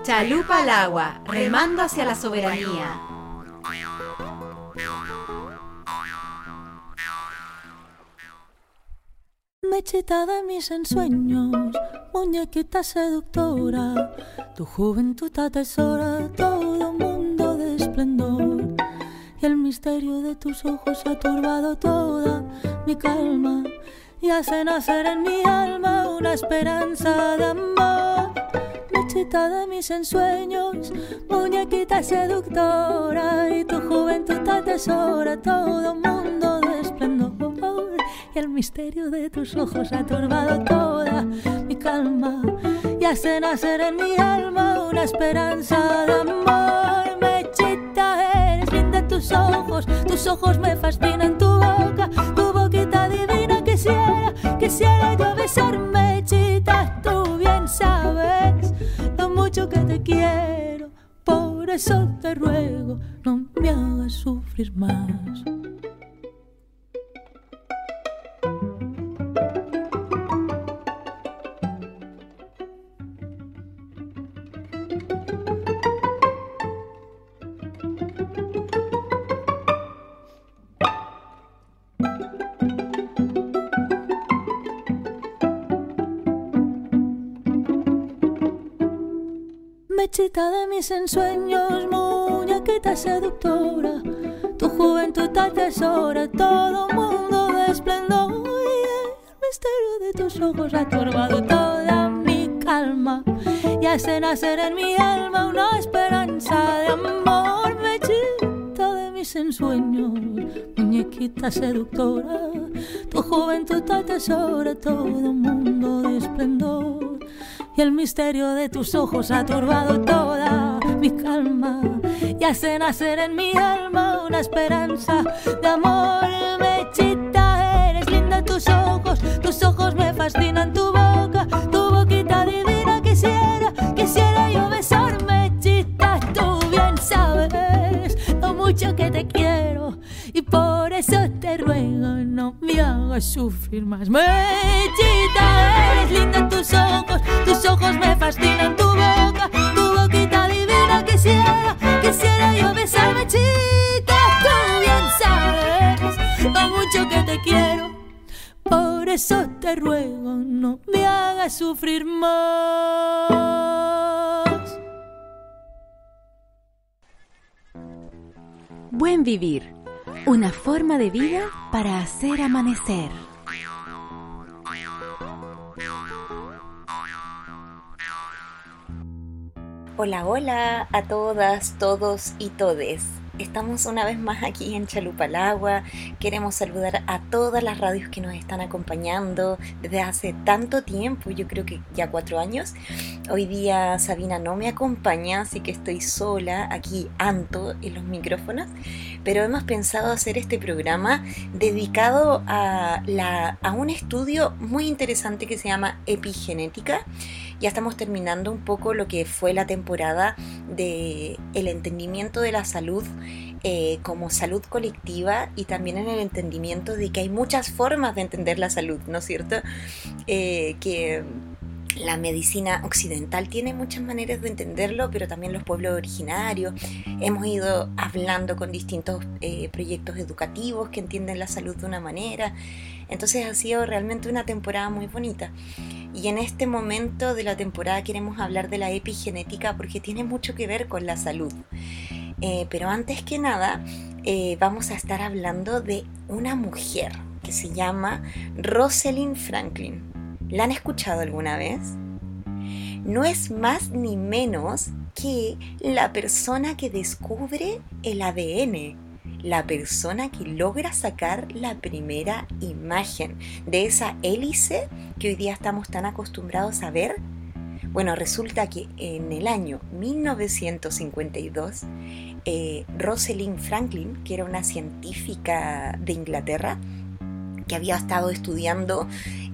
Chalupa al agua, remando hacia la soberanía. Mechita de mis ensueños, muñequita seductora, tu juventud atesora todo mundo de esplendor. Y el misterio de tus ojos ha turbado toda mi calma y hace nacer en mi alma una esperanza de amor. Mechita de mis ensueños, muñequita seductora, y tu juventud atesora todo mundo de esplendor. Y el misterio de tus ojos ha turbado toda mi calma y hace nacer en mi alma una esperanza de amor. Mechita, eres linda tus ojos me fascinan, tu boquita divina. Quisiera yo besar. Mechita, tú bien sabes lo mucho que te quiero, por eso te ruego, no me hagas sufrir más. Mechita de mis ensueños, muñequita seductora, tu juventud atesora todo mundo de esplendor. Y el misterio de tus ojos ha turbado toda mi calma y hace nacer en mi alma una esperanza de amor. Mechita de mis ensueños, muñequita seductora, tu juventud atesora todo mundo de esplendor. Y el misterio de tus ojos ha turbado toda mi calma y hace nacer en mi alma una esperanza de amor. Mechita, eres linda tus ojos me fascinan, tu boquita divina. Quisiera yo besar. Mechita, tú bien sabes lo mucho que te quiero y por eso te ruego, no me hagas sufrir más. Mechita, eres linda tus ojos me fascinan, tu boquita divina. Quisiera yo besar. Mechita, tú bien sabes lo mucho que te quiero, por eso te ruego, no me hagas sufrir más. Buen vivir, una forma de vida para hacer amanecer. Hola, hola a todas, todos y todes. Estamos una vez más aquí en Chalupa al agua. Queremos saludar a todas las radios que nos están acompañando desde hace tanto tiempo, yo creo que ya 4 años. Hoy día Sabina no me acompaña, así que estoy sola aquí, Anto, en los micrófonos. Pero hemos pensado hacer este programa dedicado a un estudio muy interesante que se llama epigenética. Ya estamos terminando un poco lo que fue la temporada de el entendimiento de la salud como salud colectiva y también en el entendimiento de que hay muchas formas de entender la salud, ¿no es cierto? Que la medicina occidental tiene muchas maneras de entenderlo, pero también los pueblos originarios. Hemos ido hablando con distintos proyectos educativos que entienden la salud de una manera. Entonces ha sido realmente una temporada muy bonita. Y en este momento de la temporada queremos hablar de la epigenética porque tiene mucho que ver con la salud. Pero antes que nada, vamos a estar hablando de una mujer que se llama Rosalind Franklin. ¿La han escuchado alguna vez? No es más ni menos que la persona que descubre el ADN, la persona que logra sacar la primera imagen de esa hélice que hoy día estamos tan acostumbrados a ver. Bueno, resulta que en el año 1952, Rosalind Franklin, que era una científica de Inglaterra, que había estado estudiando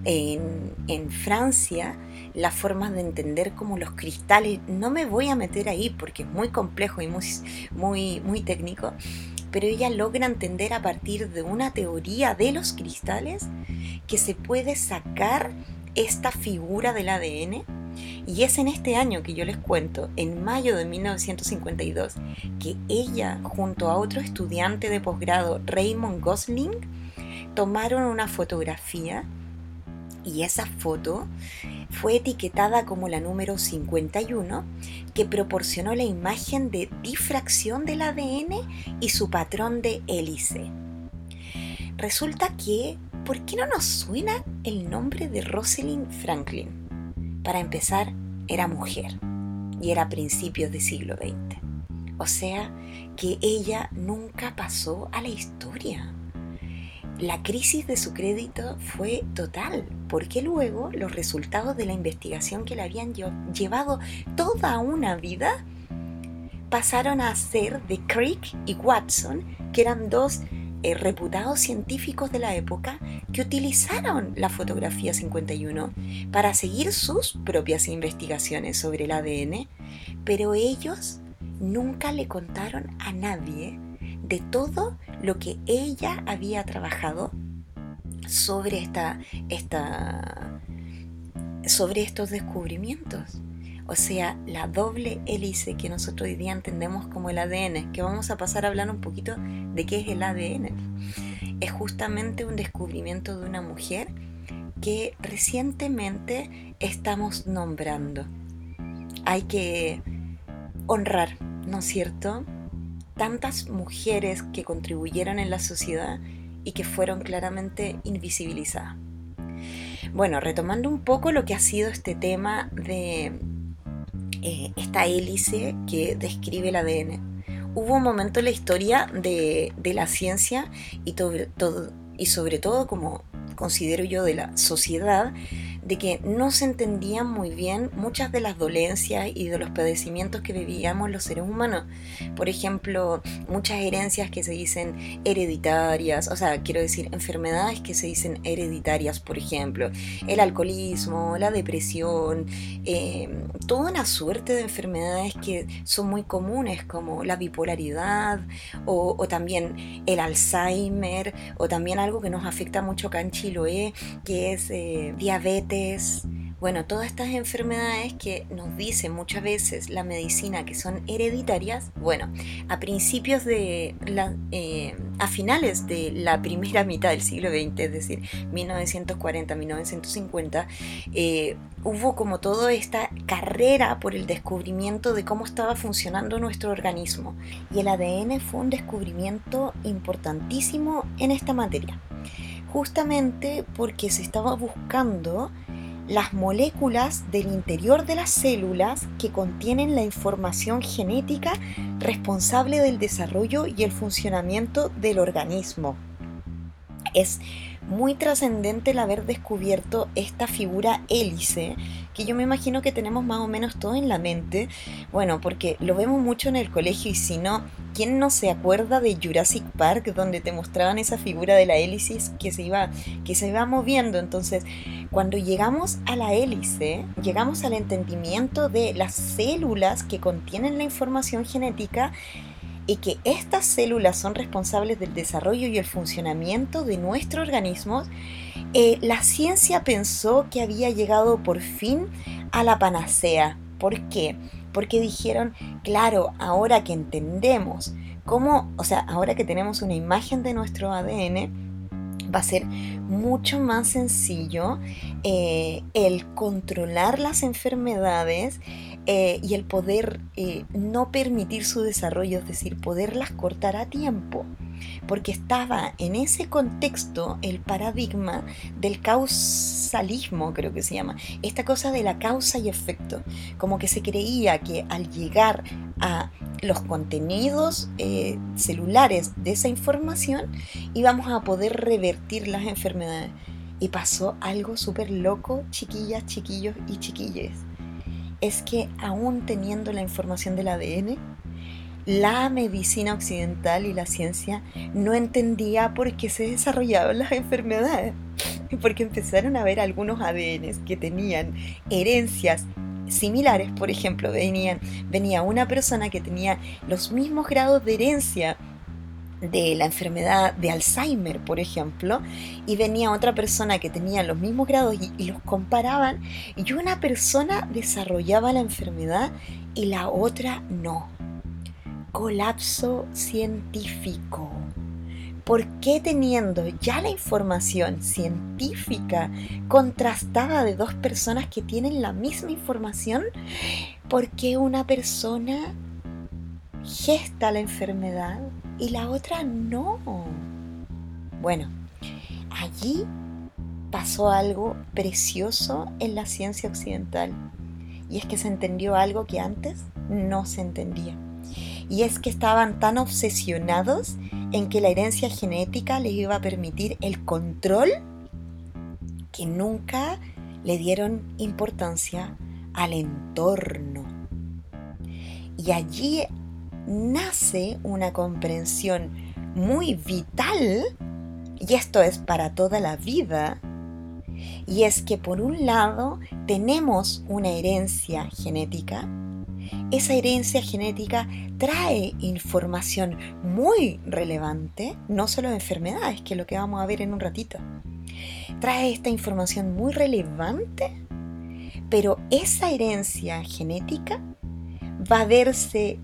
en Francia las formas de entender como los cristales. No me voy a meter ahí porque es muy complejo y muy técnico, pero ella logra entender a partir de una teoría de los cristales que se puede sacar esta figura del ADN Y es en este año que yo les cuento, en mayo de 1952, que ella, junto a otro estudiante de posgrado, Raymond Gosling, tomaron una fotografía y esa foto fue etiquetada como la número 51, que proporcionó la imagen de difracción del ADN y su patrón de hélice. Resulta que, ¿por qué no nos suena el nombre de Rosalind Franklin? Para empezar, era mujer y era a principios del siglo XX. O sea, que ella nunca pasó a la historia. La crisis de su crédito fue total, porque luego los resultados de la investigación que le habían llevado toda una vida pasaron a ser de Crick y Watson, que eran dos reputados científicos de la época que utilizaron la fotografía 51 para seguir sus propias investigaciones sobre el ADN, pero ellos nunca le contaron a nadie de todo lo que ella había trabajado sobre sobre estos descubrimientos. O sea, la doble hélice que nosotros hoy día entendemos como el ADN, que vamos a pasar a hablar un poquito de qué es el ADN. Es justamente un descubrimiento de una mujer que recientemente estamos nombrando. Hay que honrar, ¿no es cierto?, tantas mujeres que contribuyeron en la sociedad y que fueron claramente invisibilizadas. Bueno, retomando un poco lo que ha sido este tema de esta hélice que describe el ADN. Hubo un momento en la historia de la ciencia y sobre todo, como considero yo, de la sociedad, de que no se entendían muy bien muchas de las dolencias y de los padecimientos que vivíamos los seres humanos. Por ejemplo, muchas herencias que se dicen hereditarias, o sea, quiero decir, enfermedades que se dicen hereditarias, por ejemplo, el alcoholismo, la depresión, toda una suerte de enfermedades que son muy comunes, como la bipolaridad o también el Alzheimer, o también algo que nos afecta mucho acá en Chiloé, que es diabetes. Bueno, todas estas enfermedades que nos dice muchas veces la medicina que son hereditarias, bueno, a finales de la primera mitad del siglo XX, es decir, 1940-1950, hubo como toda esta carrera por el descubrimiento de cómo estaba funcionando nuestro organismo. Y el ADN fue un descubrimiento importantísimo en esta materia, justamente porque se estaba buscando las moléculas del interior de las células que contienen la información genética responsable del desarrollo y el funcionamiento del organismo. Es muy trascendente el haber descubierto esta figura hélice, que yo me imagino que tenemos más o menos todo en la mente, bueno, porque lo vemos mucho en el colegio, y si no, ¿quién no se acuerda de Jurassic Park, donde te mostraban esa figura de la hélice que se iba moviendo? Entonces, cuando llegamos a la hélice, llegamos al entendimiento de las células que contienen la información genética, y que estas células son responsables del desarrollo y el funcionamiento de nuestro organismo. La ciencia pensó que había llegado por fin a la panacea. ¿Por qué? Porque dijeron, claro, ahora que entendemos cómo, o sea, ahora que tenemos una imagen de nuestro ADN, va a ser mucho más sencillo el controlar las enfermedades y el poder no permitir su desarrollo, es decir, poderlas cortar a tiempo, porque estaba en ese contexto el paradigma del causalismo, creo que se llama, esta cosa de la causa y efecto, como que se creía que al llegar a los contenidos celulares de esa información íbamos a poder revertir las enfermedades. Y pasó algo súper loco, chiquillas, chiquillos y chiquilles. Es que aún teniendo la información del ADN, la medicina occidental y la ciencia no entendía por qué se desarrollaban las enfermedades, porque empezaron a ver algunos ADNs que tenían herencias similares. Por ejemplo, venía una persona que tenía los mismos grados de herencia de la enfermedad de Alzheimer, por ejemplo, y venía otra persona que tenía los mismos grados y los comparaban, y una persona desarrollaba la enfermedad y la otra no. Colapso científico. ¿Por qué, teniendo ya la información científica contrastada de dos personas que tienen la misma información, por qué una persona gesta la enfermedad y la otra no? Bueno, allí pasó algo precioso en la ciencia occidental, y es que se entendió algo que antes no se entendía. Y es que estaban tan obsesionados en que la herencia genética les iba a permitir el control, que nunca le dieron importancia al entorno. Y allí nace una comprensión muy vital, y esto es para toda la vida, y es que por un lado tenemos una herencia genética. Esa herencia genética trae información muy relevante, no solo de enfermedades, que es lo que vamos a ver en un ratito. Trae esta información muy relevante, pero esa herencia genética va a verse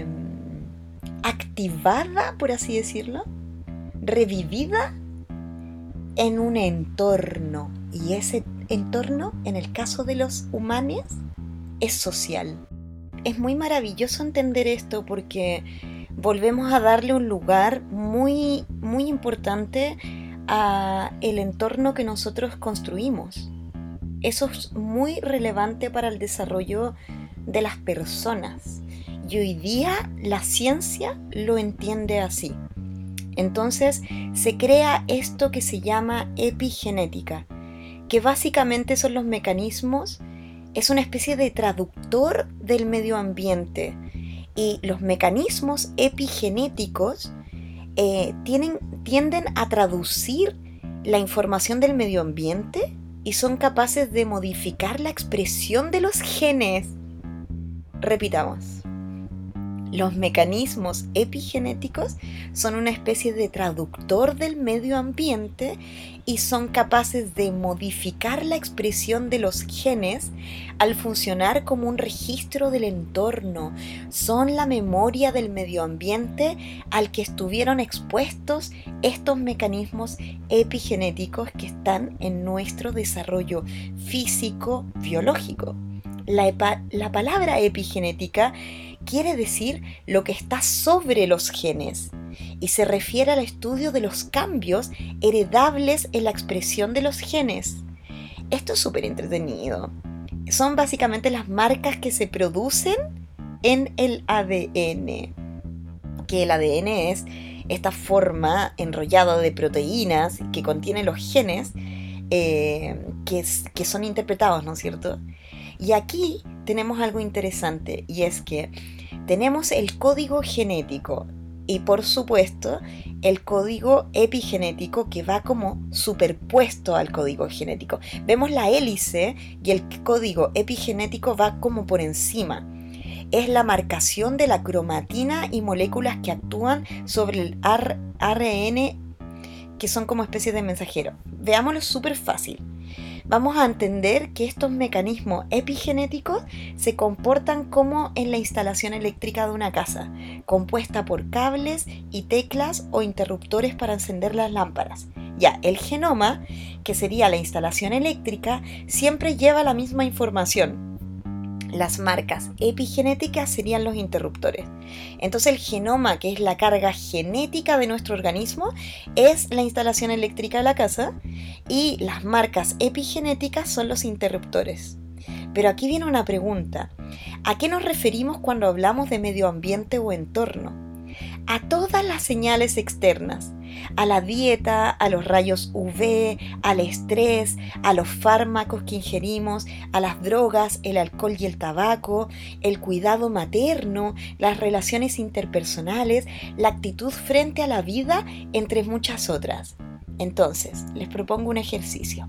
activada, por así decirlo, revivida en un entorno. Y ese entorno, en el caso de los humanos, es social. Es muy maravilloso entender esto porque volvemos a darle un lugar muy, muy importante a el entorno que nosotros construimos. Eso es muy relevante para el desarrollo de las personas. Y hoy día la ciencia lo entiende así. Entonces se crea esto que se llama epigenética, que básicamente son los mecanismos. Es una especie de traductor del medio ambiente, y los mecanismos epigenéticos tienden a traducir la información del medio ambiente y son capaces de modificar la expresión de los genes. Repitamos. Los mecanismos epigenéticos son una especie de traductor del medio ambiente y son capaces de modificar la expresión de los genes al funcionar como un registro del entorno. Son la memoria del medio ambiente al que estuvieron expuestos estos mecanismos epigenéticos que están en nuestro desarrollo físico-biológico. La palabra epigenética quiere decir lo que está sobre los genes y se refiere al estudio de los cambios heredables en la expresión de los genes. Esto es súper entretenido. Son básicamente las marcas que se producen en el ADN, que el ADN es esta forma enrollada de proteínas que contiene los genes que son interpretados, ¿no es cierto? Y aquí tenemos algo interesante, y es que tenemos el código genético y, por supuesto, el código epigenético que va como superpuesto al código genético. Vemos la hélice y el código epigenético va como por encima. Es la marcación de la cromatina y moléculas que actúan sobre el ARN, que son como especies de mensajero. Veámoslo súper fácil. Vamos a entender que estos mecanismos epigenéticos se comportan como en la instalación eléctrica de una casa, compuesta por cables y teclas o interruptores para encender las lámparas. Ya, el genoma, que sería la instalación eléctrica, siempre lleva la misma información. Las marcas epigenéticas serían los interruptores. Entonces el genoma, que es la carga genética de nuestro organismo, es la instalación eléctrica de la casa, y las marcas epigenéticas son los interruptores. Pero aquí viene una pregunta. ¿A qué nos referimos cuando hablamos de medio ambiente o entorno? A todas las señales externas, a la dieta, a los rayos UV, al estrés, a los fármacos que ingerimos, a las drogas, el alcohol y el tabaco, el cuidado materno, las relaciones interpersonales, la actitud frente a la vida, entre muchas otras. Entonces, les propongo un ejercicio.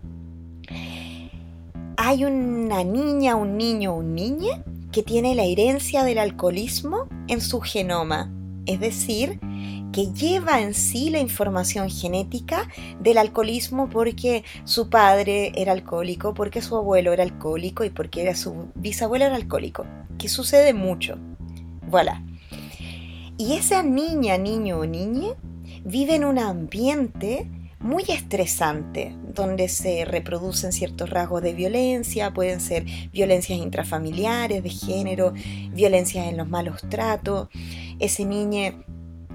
Hay una niña, un niño, un niña que tiene la herencia del alcoholismo en su genoma. Es decir, que lleva en sí la información genética del alcoholismo porque su padre era alcohólico, porque su abuelo era alcohólico y porque su bisabuelo era alcohólico, que sucede mucho. Voilà. Y esa niña, niño o niña vive en un ambiente muy estresante, donde se reproducen ciertos rasgos de violencia, pueden ser violencias intrafamiliares, de género, violencias en los malos tratos. Ese niño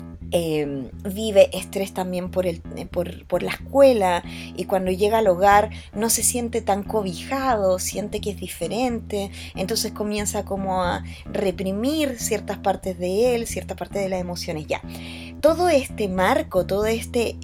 vive estrés también por la escuela, y cuando llega al hogar no se siente tan cobijado, siente que es diferente, entonces comienza como a reprimir ciertas partes de él, ciertas partes de las emociones. Ya, todo este marco, todo este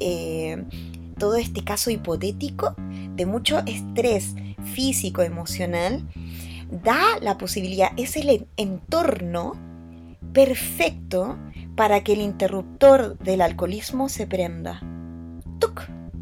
caso hipotético de mucho estrés físico, emocional, da la posibilidad, es el entorno perfecto para que el interruptor del alcoholismo se prenda. ¡Tuc!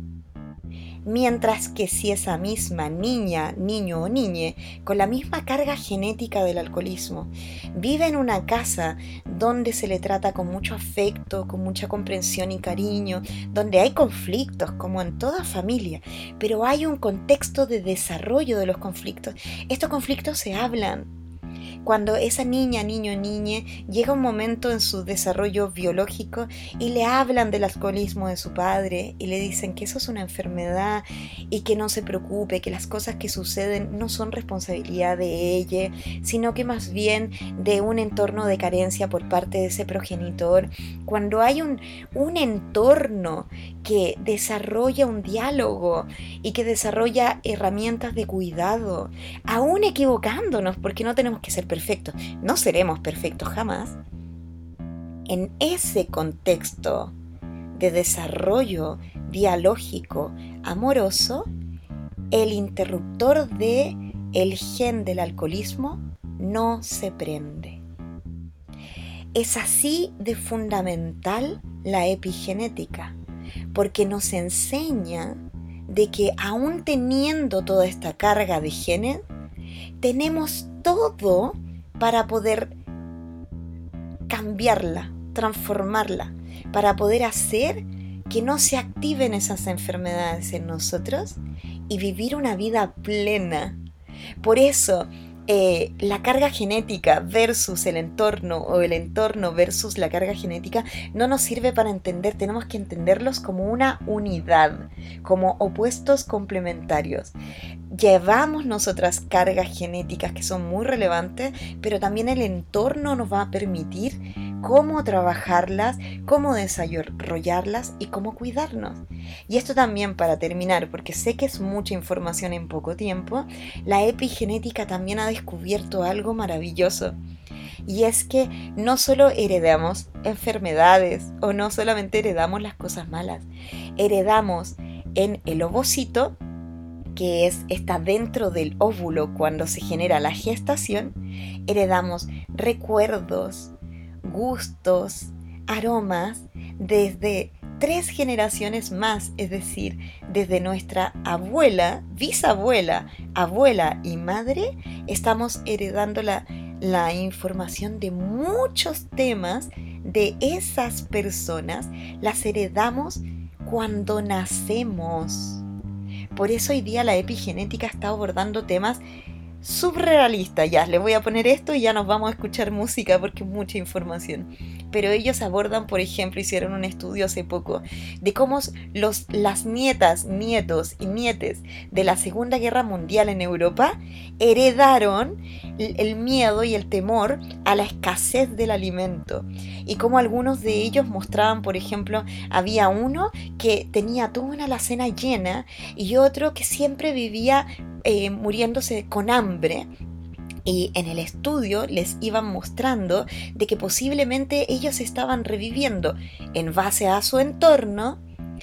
Mientras que si esa misma niña, niño o niñe, con la misma carga genética del alcoholismo, vive en una casa donde se le trata con mucho afecto, con mucha comprensión y cariño, donde hay conflictos, como en toda familia, pero hay un contexto de desarrollo de los conflictos. Estos conflictos se hablan. Cuando esa niña, niño, niñe llega un momento en su desarrollo biológico y le hablan del alcoholismo de su padre y le dicen que eso es una enfermedad y que no se preocupe, que las cosas que suceden no son responsabilidad de ella, sino que más bien de un entorno de carencia por parte de ese progenitor. Cuando hay un entorno que desarrolla un diálogo y que desarrolla herramientas de cuidado, aún equivocándonos, porque no tenemos que ser perfectos, no seremos perfectos jamás. En ese contexto de desarrollo dialógico amoroso, el interruptor del gen del alcoholismo no se prende. Es así de fundamental la epigenética, porque nos enseña de que aún teniendo toda esta carga de genes, tenemos todo para poder cambiarla, transformarla, para poder hacer que no se activen esas enfermedades en nosotros y vivir una vida plena. Por eso, la carga genética versus el entorno, o el entorno versus la carga genética, no nos sirve para entender. Tenemos que entenderlos como una unidad, como opuestos complementarios. Llevamos nosotras cargas genéticas que son muy relevantes, pero también el entorno nos va a permitir cómo trabajarlas, cómo desarrollarlas y cómo cuidarnos. Y esto también, para terminar, porque sé que es mucha información en poco tiempo, la epigenética también ha descubierto algo maravilloso. Y es que no solo heredamos enfermedades, o no solamente heredamos las cosas malas, heredamos en el ovocito, que está dentro del óvulo cuando se genera la gestación, heredamos recuerdos, gustos, aromas desde 3 generaciones más, es decir, desde nuestra abuela, bisabuela, abuela y madre, estamos heredando la información de muchos temas de esas personas, las heredamos cuando nacemos. Por eso hoy día la epigenética está abordando temas surrealistas. Ya, le voy a poner esto y ya nos vamos a escuchar música porque es mucha información. Pero ellos abordan, por ejemplo, hicieron un estudio hace poco de cómo las nietas, nietos y nietes de la Segunda Guerra Mundial en Europa heredaron el miedo y el temor a la escasez del alimento. Y cómo algunos de ellos mostraban, por ejemplo, había uno que tenía toda una alacena llena y otro que siempre vivía muriéndose con hambre. Y en el estudio les iban mostrando de que posiblemente ellos estaban reviviendo, en base a su entorno,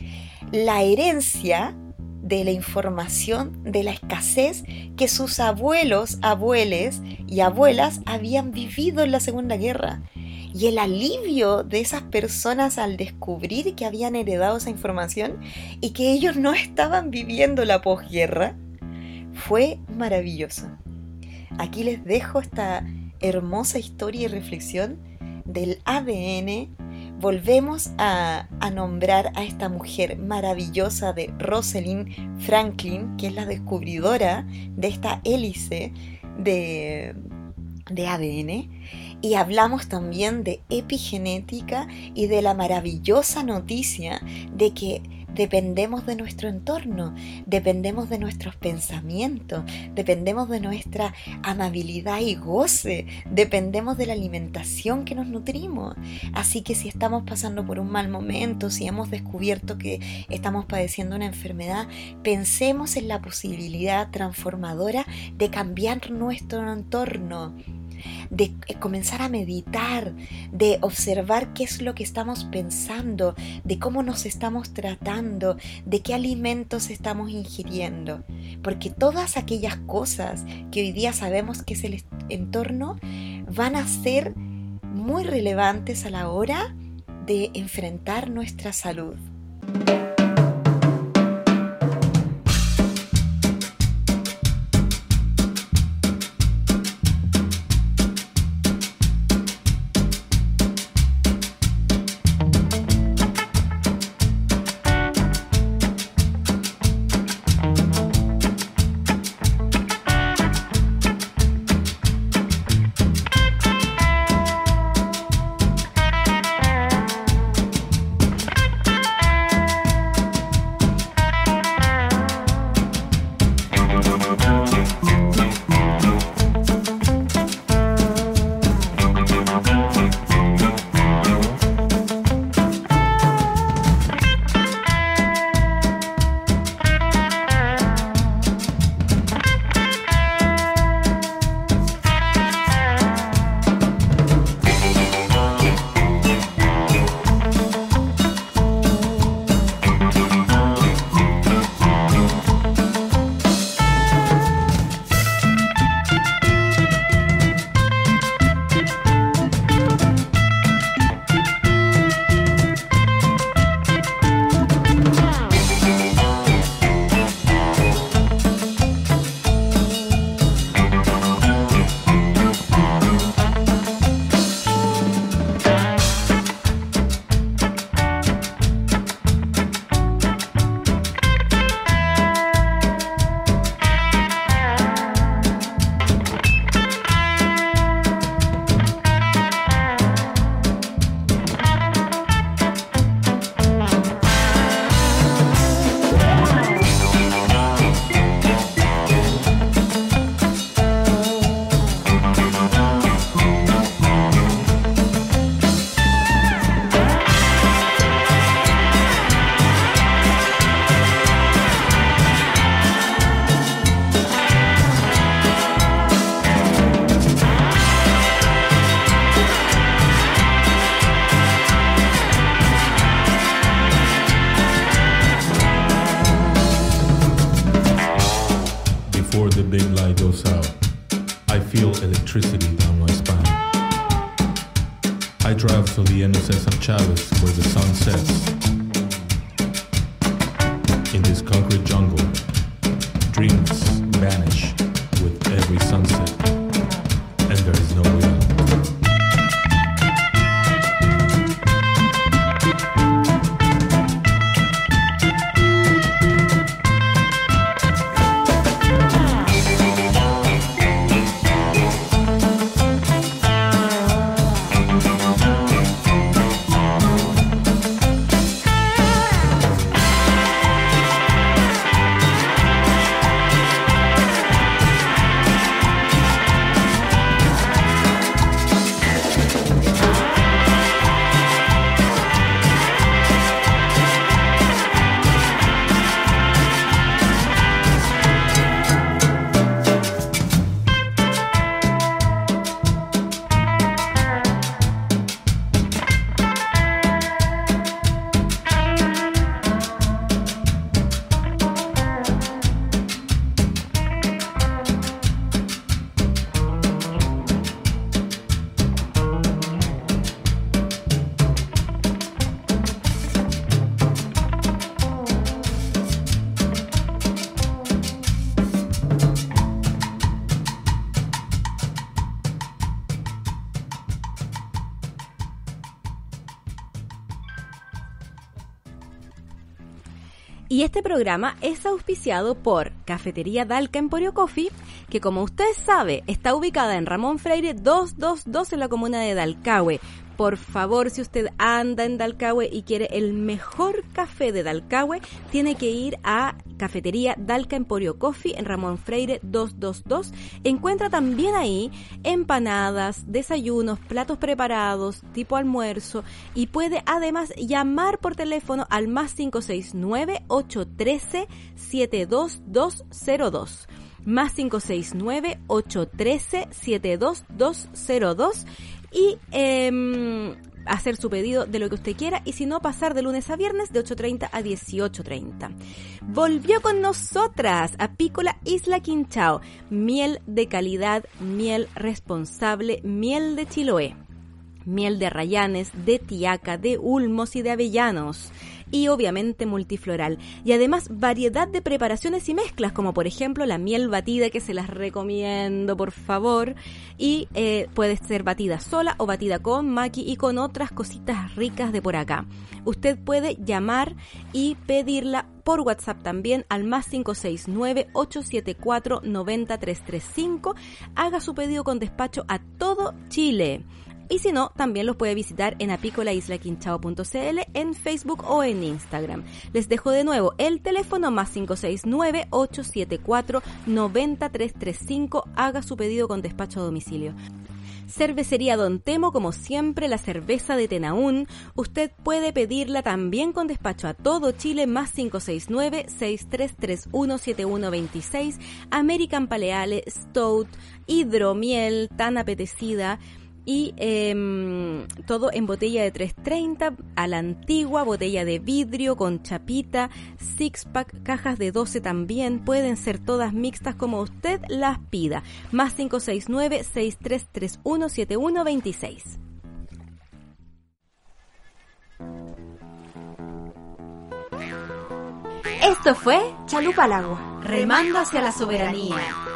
la herencia de la información de la escasez que sus abuelos, abueles y abuelas habían vivido en la Segunda Guerra. Y el alivio de esas personas al descubrir que habían heredado esa información y que ellos no estaban viviendo la posguerra fue maravilloso. Aquí les dejo esta hermosa historia y reflexión del ADN volvemos a nombrar a esta mujer maravillosa de Rosalind Franklin, que es la descubridora de esta hélice de ADN, y hablamos también de epigenética y de la maravillosa noticia de que dependemos de nuestro entorno, dependemos de nuestros pensamientos, dependemos de nuestra amabilidad y goce, dependemos de la alimentación que nos nutrimos. Así que si estamos pasando por un mal momento, si hemos descubierto que estamos padeciendo una enfermedad, pensemos en la posibilidad transformadora de cambiar nuestro entorno, de comenzar a meditar, de observar qué es lo que estamos pensando, de cómo nos estamos tratando, de qué alimentos estamos ingiriendo. Porque todas aquellas cosas que hoy día sabemos que es el entorno van a ser muy relevantes a la hora de enfrentar nuestra salud. electricity down my spine. I drive to the NSS of Chavez where the sun sets. In this concrete jungle, dreams vanish with every sunset, and there is no way out. Y este programa es auspiciado por Cafetería Dalca Emporio Coffee, que como usted sabe, está ubicada en Ramón Freire 222 en la comuna de Dalcahue. Por favor, si usted anda en Dalcahue y quiere el mejor café de Dalcahue, tiene que ir a Cafetería Dalca Emporio Coffee en Ramón Freire 222. Encuentra también ahí empanadas, desayunos, platos preparados, tipo almuerzo, y puede además llamar por teléfono al más 569-813-72202. Más 569-813-72202 y hacer su pedido de lo que usted quiera, y si no, pasar de lunes a viernes de 8:30 a 18:30. Volvió con nosotras Apícola Isla Quinchao, miel de calidad, miel responsable, miel de Chiloé, miel de arrayanes, de tiaca, de ulmos y de avellanos, y obviamente multifloral, y además variedad de preparaciones y mezclas, como por ejemplo la miel batida, que se las recomiendo por favor, y puede ser batida sola o batida con maqui y con otras cositas ricas de por acá. Usted puede llamar y pedirla por WhatsApp también al más 569-874-90335. Haga su pedido con despacho a todo Chile. Y si no, también los puede visitar en apícolaislaquinchao.cl, en Facebook o en Instagram. Les dejo de nuevo el teléfono más 569-874-90335. Haga su pedido con despacho a domicilio. Cervecería Don Temo, como siempre, la cerveza de Tenaún. Usted puede pedirla también con despacho a todo Chile, más 569-6331-7126. American Paleale, Stout, hidromiel, tan apetecida. Y todo en botella de 330, a la antigua, botella de vidrio con chapita, six pack, cajas de 12 también, pueden ser todas mixtas como usted las pida. Más 569-6331-7126. Esto fue Chalupa al Agua, remando hacia la soberanía.